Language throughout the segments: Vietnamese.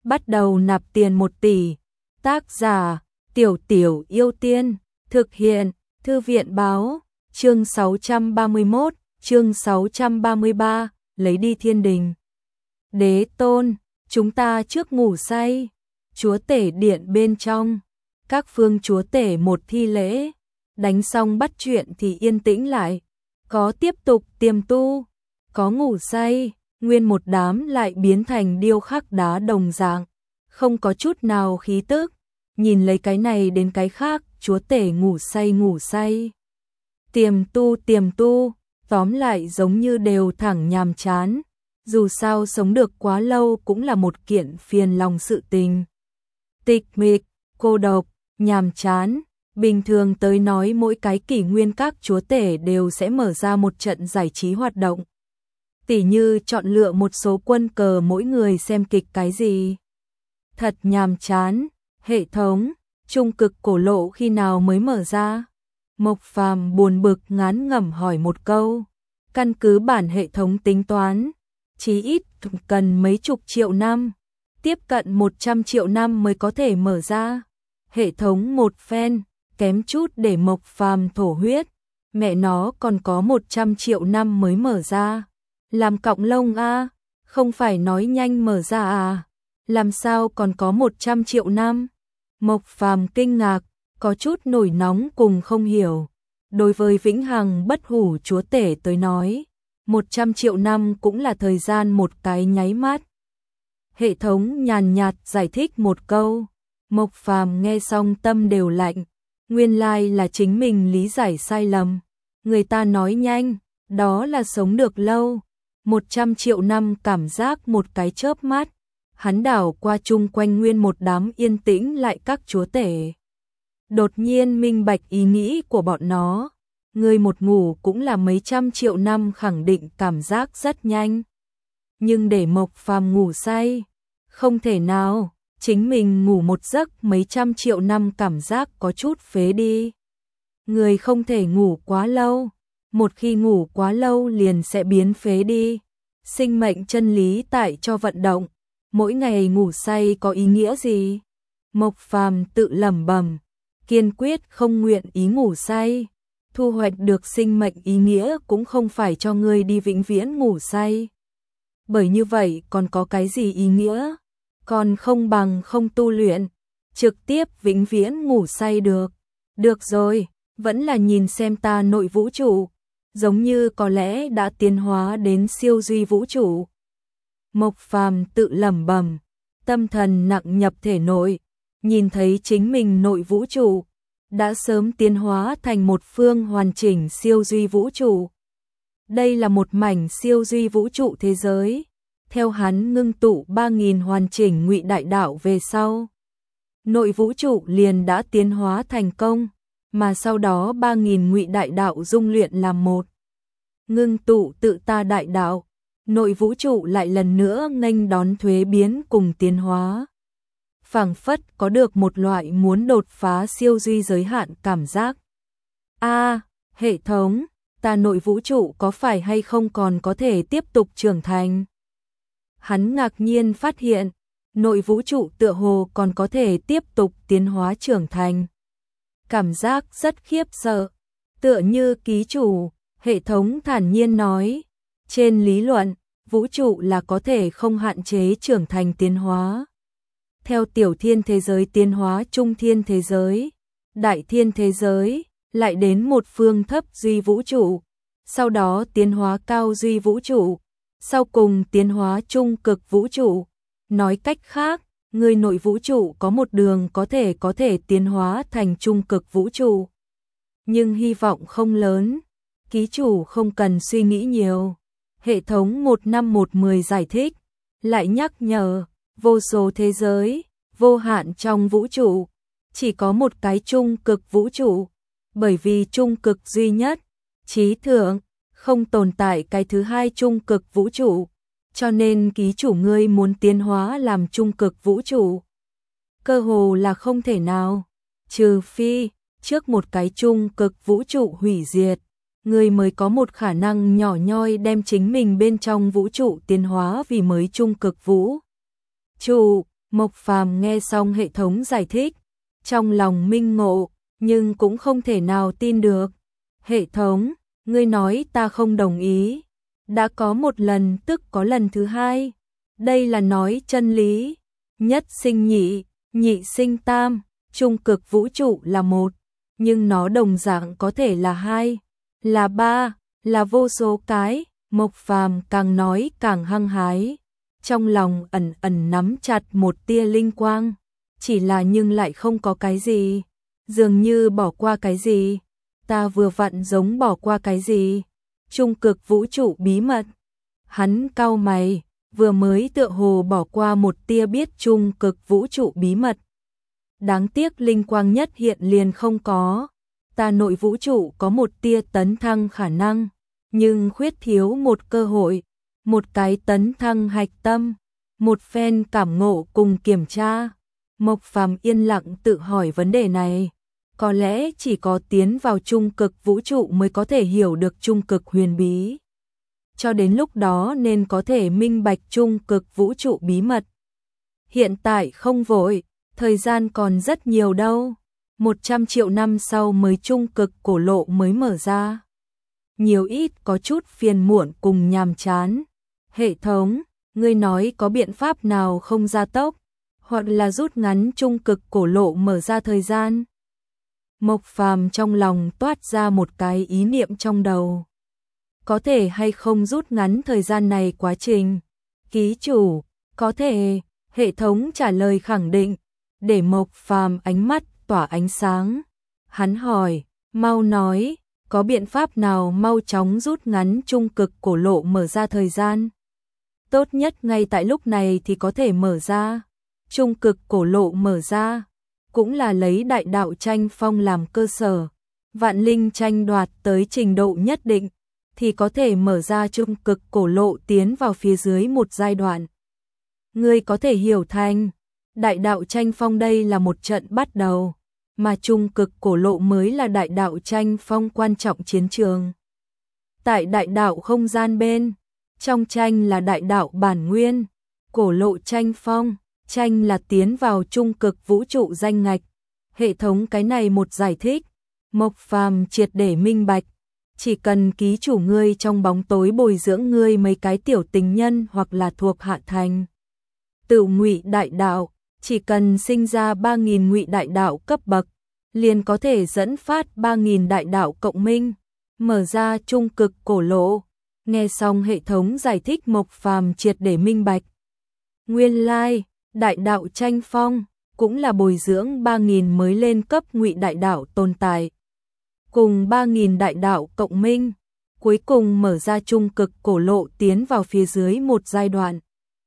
bắt đầu nạp tiền 1 tỷ. Tác giả Tiểu Tiểu Yêu Tiên. Thực hiện Thư viện Báo. Chương 631, chương 633, lấy đi thiên đình. Đế tôn, chúng ta trước ngủ say. Chúa tể điện bên trong. Các phương chúa tể một thi lễ. Đánh xong bắt chuyện thì yên tĩnh lại. Có tiếp tục tiềm tu, có ngủ say, nguyên một đám lại biến thành điêu khắc đá đồng dạng, không có chút nào khí tức, nhìn lấy cái này đến cái khác, chúa tể ngủ say, tiềm tu, tóm lại giống như đều thẳng nhàm chán, dù sao sống được quá lâu cũng là một kiện phiền lòng sự tình. Tịch mịch, cô độc, nhàm chán. Bình thường tới nói mỗi cái kỷ nguyên các chúa tể đều sẽ mở ra một trận giải trí hoạt động. Tỉ như chọn lựa một số quân cờ mỗi người xem kịch cái gì. Thật nhàm chán, hệ thống, trung cực cổ lộ khi nào mới mở ra? Mộc Phàm buồn bực ngán ngẩm hỏi một câu. Căn cứ bản hệ thống tính toán, chí ít cần mấy chục triệu năm, tiếp cận 100 triệu năm mới có thể mở ra. Hệ thống một phen kém chút để Mộc Phàm thổ huyết, mẹ nó còn có 100 triệu năm mới mở ra. Làm cọng lông a, không phải nói nhanh mở ra à? Làm sao còn có 100 triệu năm? Mộc Phàm kinh ngạc, có chút nổi nóng cùng không hiểu. Đối với vĩnh hằng bất hủ chúa tể tới nói, 100 triệu năm cũng là thời gian một cái nháy mắt. Hệ thống nhàn nhạt giải thích một câu, Mộc Phàm nghe xong tâm đều lạnh. Nguyên lai là chính mình lý giải sai lầm. Người ta nói nhanh, đó là sống được lâu. 100 triệu năm cảm giác một cái chớp mắt. Hắn đảo qua chung quanh nguyên một đám yên tĩnh lại các chúa tể. Đột nhiên minh bạch ý nghĩ của bọn nó. Người một ngủ cũng là mấy trăm triệu năm, khẳng định cảm giác rất nhanh. Nhưng để Mộc Phàm ngủ say, không thể nào. Chính mình ngủ một giấc mấy trăm triệu năm cảm giác có chút phế đi. Người không thể ngủ quá lâu, một khi ngủ quá lâu liền sẽ biến phế đi. Sinh mệnh chân lý tại cho vận động, mỗi ngày ngủ say có ý nghĩa gì? Mộc Phàm tự lẩm bẩm, kiên quyết không nguyện ý ngủ say. Thu hoạch được sinh mệnh ý nghĩa cũng không phải cho người đi vĩnh viễn ngủ say. Bởi như vậy còn có cái gì ý nghĩa? Còn không bằng không tu luyện, trực tiếp vĩnh viễn ngủ say được. Được rồi, vẫn là nhìn xem ta nội vũ trụ, giống như có lẽ đã tiến hóa đến siêu duy vũ trụ. Mộc Phàm tự lẩm bẩm, tâm thần nặng nhập thể nội, nhìn thấy chính mình nội vũ trụ đã sớm tiến hóa thành một phương hoàn chỉnh siêu duy vũ trụ. Đây là một mảnh siêu duy vũ trụ thế giới. Theo hắn ngưng tụ 3.000 hoàn chỉnh ngụy đại đạo về sau, nội vũ trụ liền đã tiến hóa thành công, mà sau đó 3.000 ngụy đại đạo dung luyện làm một. Ngưng tụ tự ta đại đạo, nội vũ trụ lại lần nữa nghênh đón thuế biến cùng tiến hóa. Phảng phất có được một loại muốn đột phá siêu duy giới hạn cảm giác. Hệ thống, ta nội vũ trụ có phải hay không còn có thể tiếp tục trưởng thành? Hắn ngạc nhiên phát hiện, nội vũ trụ tựa hồ còn có thể tiếp tục tiến hóa trưởng thành. Cảm giác rất khiếp sợ, tựa như ký chủ, hệ thống thản nhiên nói. Trên lý luận, vũ trụ là có thể không hạn chế trưởng thành tiến hóa. Theo tiểu thiên thế giới tiến hóa trung thiên thế giới, đại thiên thế giới, lại đến một phương thấp duy vũ trụ, sau đó tiến hóa cao duy vũ trụ. Sau cùng tiến hóa trung cực vũ trụ. Nói cách khác, người nội vũ trụ có một đường có thể tiến hóa thành trung cực vũ trụ. Nhưng hy vọng không lớn, ký chủ không cần suy nghĩ nhiều. Hệ thống 1510 giải thích, lại nhắc nhở, vô số thế giới, vô hạn trong vũ trụ, chỉ có một cái trung cực vũ trụ, bởi vì trung cực duy nhất, trí thượng, không tồn tại cái thứ hai trung cực vũ trụ, cho nên ký chủ ngươi muốn tiến hóa làm trung cực vũ trụ, cơ hồ là không thể nào, trừ phi trước một cái trung cực vũ trụ hủy diệt, ngươi mới có một khả năng nhỏ nhoi đem chính mình bên trong vũ trụ tiến hóa vì mới trung cực vũ trụ. Mộc Phàm nghe xong hệ thống giải thích, trong lòng minh ngộ, nhưng cũng không thể nào tin được. Hệ thống, ngươi nói ta không đồng ý. Đã có một lần tức có lần thứ hai. Đây là nói chân lý. Nhất sinh nhị, nhị sinh tam, trung cực vũ trụ là một, nhưng nó đồng dạng có thể là hai, là ba, là vô số cái. Mộc Phàm càng nói càng hăng hái, trong lòng ẩn ẩn nắm chặt một tia linh quang, chỉ là nhưng lại không có cái gì, dường như bỏ qua cái gì. Ta vừa vặn giống bỏ qua cái gì? Trung cực vũ trụ bí mật. Hắn cau mày, vừa mới tựa hồ bỏ qua một tia biết trung cực vũ trụ bí mật. Đáng tiếc linh quang nhất hiện liền không có. Ta nội vũ trụ có một tia tấn thăng khả năng, nhưng khuyết thiếu một cơ hội, một cái tấn thăng hạch tâm, một phen cảm ngộ cùng kiểm tra. Mộc Phàm yên lặng tự hỏi vấn đề này. Có lẽ chỉ có tiến vào trung cực vũ trụ mới có thể hiểu được trung cực huyền bí. Cho đến lúc đó nên có thể minh bạch trung cực vũ trụ bí mật. Hiện tại không vội, thời gian còn rất nhiều đâu. 100 triệu năm sau mới trung cực cổ lộ mới mở ra. Nhiều ít có chút phiền muộn cùng nhàm chán. Hệ thống, ngươi nói có biện pháp nào không gia tốc, hoặc là rút ngắn trung cực cổ lộ mở ra thời gian? Mộc Phàm trong lòng toát ra một cái ý niệm trong đầu. Có thể hay không rút ngắn thời gian này quá trình? Ký chủ, có thể. Hệ thống trả lời khẳng định, để Mộc Phàm ánh mắt tỏa ánh sáng. Hắn hỏi, mau nói, có biện pháp nào mau chóng rút ngắn trung cực cổ lộ mở ra thời gian? Tốt nhất ngay tại lúc này thì có thể mở ra. Trung cực cổ lộ mở ra, cũng là lấy đại đạo tranh phong làm cơ sở. Vạn linh tranh đoạt tới trình độ nhất định, thì có thể mở ra trung cực cổ lộ tiến vào phía dưới một giai đoạn. Ngươi có thể hiểu thành, đại đạo tranh phong đây là một trận bắt đầu, mà trung cực cổ lộ mới là đại đạo tranh phong quan trọng chiến trường. Tại đại đạo không gian bên, trong tranh là đại đạo bản nguyên, cổ lộ tranh phong, tranh là tiến vào trung cực vũ trụ danh ngạch. Hệ thống cái này một giải thích, Mộc Phàm triệt để minh bạch. Chỉ cần ký chủ ngươi trong bóng tối bồi dưỡng ngươi mấy cái tiểu tình nhân hoặc là thuộc hạ thành Tự ngụy đại đạo, chỉ cần sinh ra 3.000 ngụy đại đạo cấp bậc, liền có thể dẫn phát 3.000 đại đạo cộng minh, mở ra trung cực cổ lộ. Nghe xong hệ thống giải thích, Mộc Phàm triệt để minh bạch. Nguyên lai, đại đạo tranh phong cũng là bồi dưỡng 3.000 mới lên cấp ngụy đại đạo tồn tại, cùng 3.000 đại đạo cộng minh, cuối cùng mở ra trung cực cổ lộ tiến vào phía dưới một giai đoạn.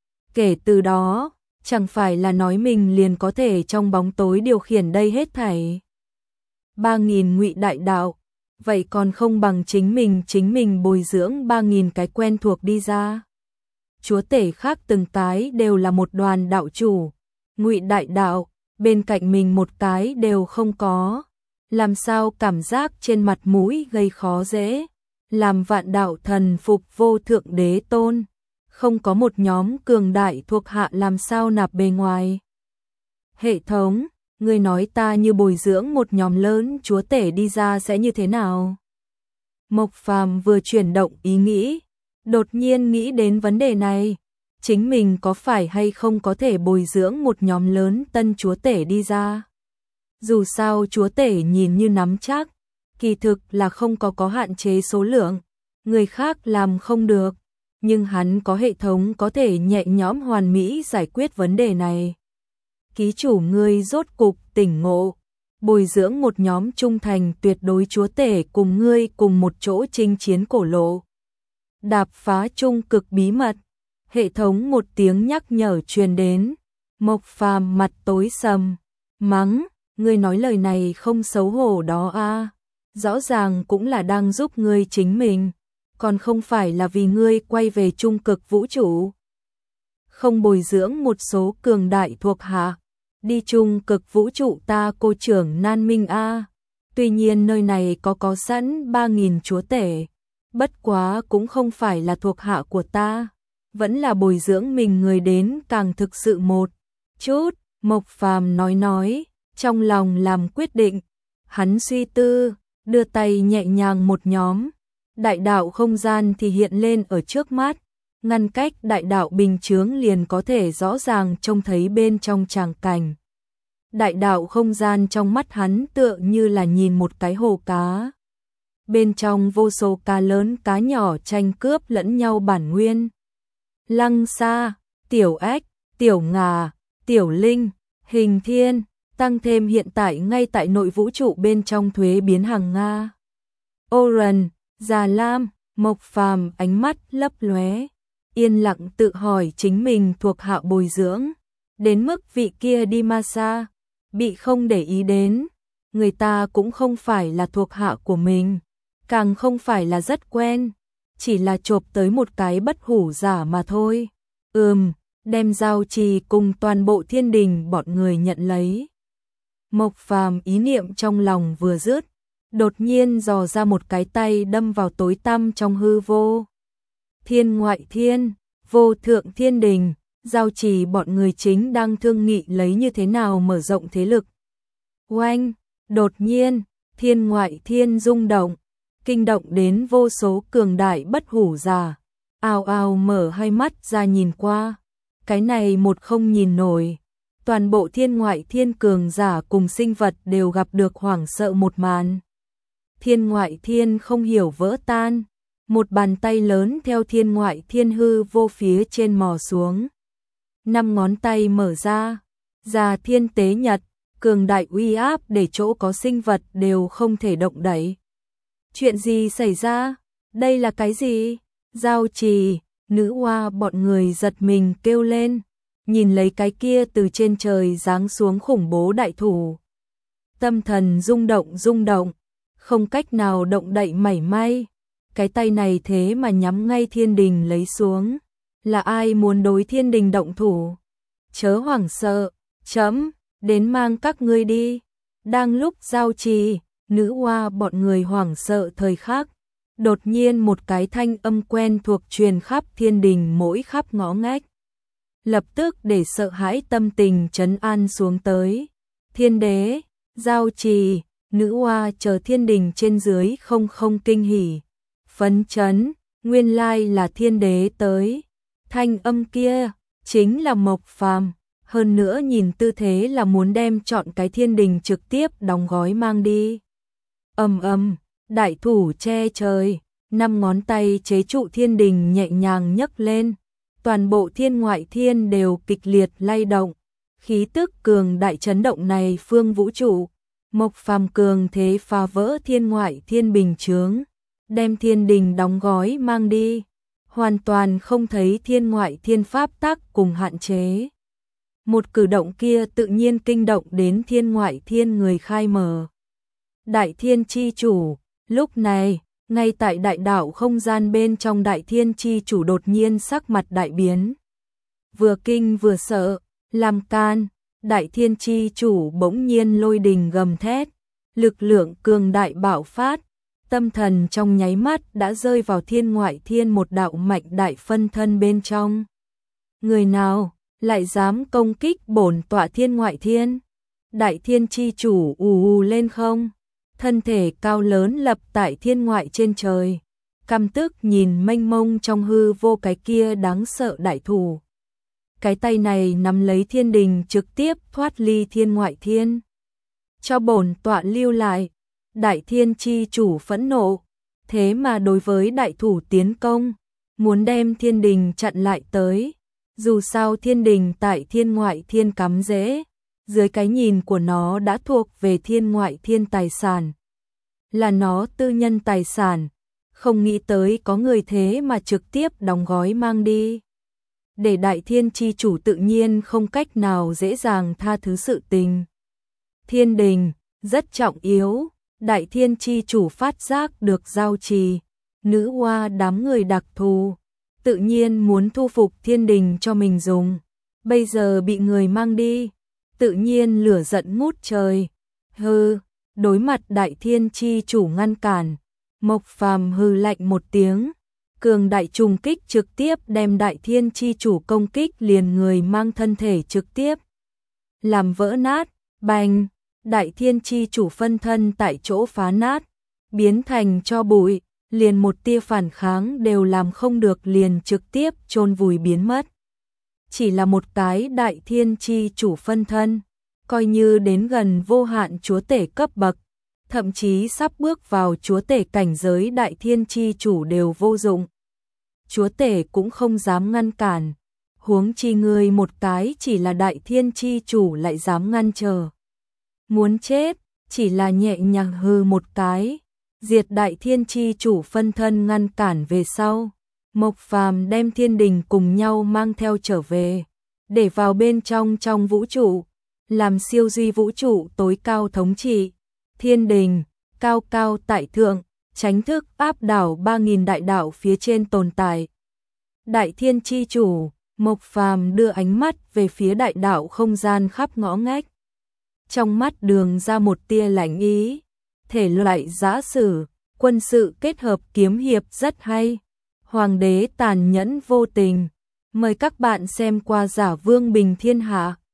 Kể từ đó, chẳng phải là nói mình liền có thể trong bóng tối điều khiển đây hết thảy. 3.000 ngụy đại đạo, vậy còn không bằng chính mình bồi dưỡng 3.000 cái quen thuộc đi ra. Chúa tể khác từng cái đều là một đoàn đạo chủ, ngụy đại đạo, bên cạnh mình một cái đều không có. Làm sao cảm giác trên mặt mũi gây khó dễ, làm vạn đạo thần phục vô thượng đế tôn, không có một nhóm cường đại thuộc hạ làm sao nạp bề ngoài. Hệ thống, ngươi nói ta như bồi dưỡng một nhóm lớn chúa tể đi ra sẽ như thế nào? Mộc Phàm vừa chuyển động ý nghĩ, đột nhiên nghĩ đến vấn đề này, chính mình có phải hay không có thể bồi dưỡng một nhóm lớn tân chúa tể đi ra? Dù sao chúa tể nhìn như nắm chắc, kỳ thực là không có hạn chế số lượng, người khác làm không được, nhưng hắn có hệ thống có thể nhẹ nhõm hoàn mỹ giải quyết vấn đề này. Ký chủ ngươi rốt cục tỉnh ngộ, bồi dưỡng một nhóm trung thành tuyệt đối chúa tể cùng ngươi cùng một chỗ chinh chiến cổ lộ, đạp phá trung cực bí mật. Hệ thống một tiếng nhắc nhở truyền đến, Mộc Phàm mặt tối sầm, mắng, ngươi nói lời này không xấu hổ đó a, rõ ràng cũng là đang giúp ngươi chính mình, còn không phải là vì ngươi quay về trung cực vũ trụ. Không bồi dưỡng một số cường đại thuộc hạ, đi trung cực vũ trụ ta cô trưởng nan minh a. Tuy nhiên nơi này có sẵn 3.000 chúa tể, bất quá cũng không phải là thuộc hạ của ta, vẫn là bồi dưỡng mình người đến càng thực sự một. chút, Mộc Phàm nói, trong lòng làm quyết định, hắn suy tư, đưa tay nhẹ nhàng một nhóm, đại đạo không gian thì hiện lên ở trước mắt, ngăn cách đại đạo bình chướng liền có thể rõ ràng trông thấy bên trong tràng cảnh. Đại đạo không gian trong mắt hắn tựa như là nhìn một cái hồ cá. Bên trong vô số cá lớn cá nhỏ tranh cướp lẫn nhau bản nguyên. Lăng Sa, Tiểu Ếch, Tiểu Ngà, Tiểu Linh, Hình Thiên, tăng thêm hiện tại ngay tại nội vũ trụ bên trong thuế biến hàng Nga. Oren, Già Lam, Mộc Phàm ánh mắt lấp lóe, yên lặng tự hỏi chính mình thuộc hạ bồi dưỡng, đến mức vị kia đi ma xa, bị không để ý đến, người ta cũng không phải là thuộc hạ của mình, càng không phải là rất quen, chỉ là chộp tới một cái bất hủ giả mà thôi. Đem giao trì cùng toàn bộ thiên đình bọn người nhận lấy. Mộc Phàm ý niệm trong lòng vừa dứt, đột nhiên dò ra một cái tay đâm vào tối tăm trong hư vô. Thiên ngoại thiên, vô thượng thiên đình, giao trì bọn người chính đang thương nghị lấy như thế nào mở rộng thế lực. Oanh, đột nhiên, thiên ngoại thiên rung động, kinh động đến vô số cường đại bất hủ giả, ào ào mở hai mắt ra nhìn qua. Cái này một không nhìn nổi, toàn bộ thiên ngoại thiên cường giả cùng sinh vật đều gặp được hoảng sợ một màn. Thiên ngoại thiên không hiểu vỡ tan, một bàn tay lớn theo thiên ngoại thiên hư vô phía trên mò xuống. 5 ngón tay mở ra, già thiên tế nhật, cường đại uy áp để chỗ có sinh vật đều không thể động đậy. Chuyện gì xảy ra? Đây là cái gì? Giao trì, nữ hoa bọn người giật mình kêu lên, nhìn lấy cái kia từ trên trời giáng xuống khủng bố đại thủ. Tâm thần rung động, không cách nào động đậy mảy may. Cái tay này thế mà nhắm ngay thiên đình lấy xuống. Là ai muốn đối thiên đình động thủ? Chớ hoảng sợ, chấm, đến mang các ngươi đi. Đang lúc giao trì, nữ hoa bọn người hoảng sợ thời khắc, đột nhiên một cái thanh âm quen thuộc truyền khắp thiên đình mỗi khắp ngõ ngách. Lập tức để sợ hãi tâm tình trấn an xuống tới. Thiên đế, giao trì, nữ hoa chờ thiên đình trên dưới không kinh hỉ. Phấn chấn, nguyên lai là thiên đế tới. Thanh âm kia, chính là Mộc Phàm. Hơn nữa nhìn tư thế là muốn đem chọn cái thiên đình trực tiếp đóng gói mang đi. Đại thủ che trời, 5 ngón tay chế trụ thiên đình nhẹ nhàng nhấc lên, toàn bộ thiên ngoại thiên đều kịch liệt lay động, khí tức cường đại chấn động này phương vũ trụ, Mộc Phàm cường thế phá vỡ thiên ngoại thiên bình chướng, đem thiên đình đóng gói mang đi, hoàn toàn không thấy thiên ngoại thiên pháp tắc cùng hạn chế. Một cử động kia tự nhiên kinh động đến thiên ngoại thiên người khai mở. Đại thiên chi chủ, lúc này, ngay tại đại đạo không gian bên trong đại thiên chi chủ đột nhiên sắc mặt đại biến. Vừa kinh vừa sợ, làm can, đại thiên chi chủ bỗng nhiên lôi đình gầm thét, lực lượng cường đại bạo phát, tâm thần trong nháy mắt đã rơi vào thiên ngoại thiên một đạo mạnh đại phân thân bên trong. Người nào lại dám công kích bổn tọa thiên ngoại thiên? Đại thiên chi chủ ù lên không? Thân thể cao lớn lập tại thiên ngoại trên trời, căm tức nhìn mênh mông trong hư vô cái kia đáng sợ đại thủ. Cái tay này nắm lấy thiên đình trực tiếp thoát ly thiên ngoại thiên. Cho bổn tọa lưu lại, đại thiên chi chủ phẫn nộ, thế mà đối với đại thủ tiến công, muốn đem thiên đình chặn lại tới. Dù sao thiên đình tại thiên ngoại thiên cắm rễ, dưới cái nhìn của nó đã thuộc về thiên ngoại thiên tài sản. Là nó tư nhân tài sản, không nghĩ tới có người thế mà trực tiếp đóng gói mang đi. Để đại thiên chi chủ tự nhiên không cách nào dễ dàng tha thứ sự tình. Thiên đình, rất trọng yếu, đại thiên chi chủ phát giác được giao trì, nữ hoa đám người đặc thù, tự nhiên muốn thu phục thiên đình cho mình dùng. Bây giờ bị người mang đi, tự nhiên lửa giận ngút trời. Đối mặt đại thiên chi chủ ngăn cản, Mộc Phàm hừ lạnh một tiếng, cường đại trùng kích trực tiếp đem đại thiên chi chủ công kích liền người mang thân thể trực tiếp làm vỡ nát, bành, Đại Thiên Chi Chủ phân thân tại chỗ phá nát, biến thành tro bụi, liền một tia phản kháng đều làm không được, liền trực tiếp chôn vùi biến mất. Chỉ là một cái Đại Thiên Chi Chủ phân thân, coi như đến gần vô hạn chúa tể cấp bậc, thậm chí sắp bước vào chúa tể cảnh giới Đại Thiên Chi Chủ đều vô dụng. Chúa tể cũng không dám ngăn cản, huống chi người một cái chỉ là Đại Thiên Chi Chủ lại dám ngăn trở. Muốn chết, chỉ là nhẹ nhàng hừ một cái, diệt Đại Thiên Chi Chủ phân thân ngăn cản về sau. Mộc Phàm đem thiên đình cùng nhau mang theo trở về, để vào bên trong vũ trụ, làm siêu duy vũ trụ tối cao thống trị. Thiên đình, cao cao tại thượng, tránh thức áp đảo 3.000 đại đạo phía trên tồn tại. Đại Thiên Chi Chủ, Mộc Phàm đưa ánh mắt về phía đại đạo không gian khắp ngõ ngách. Trong mắt đường ra một tia lạnh ý, thể loại giã sử, quân sự kết hợp kiếm hiệp rất hay. Hoàng đế tàn nhẫn vô tình. Mời các bạn xem qua Giả Vương Bình Thiên Hạ.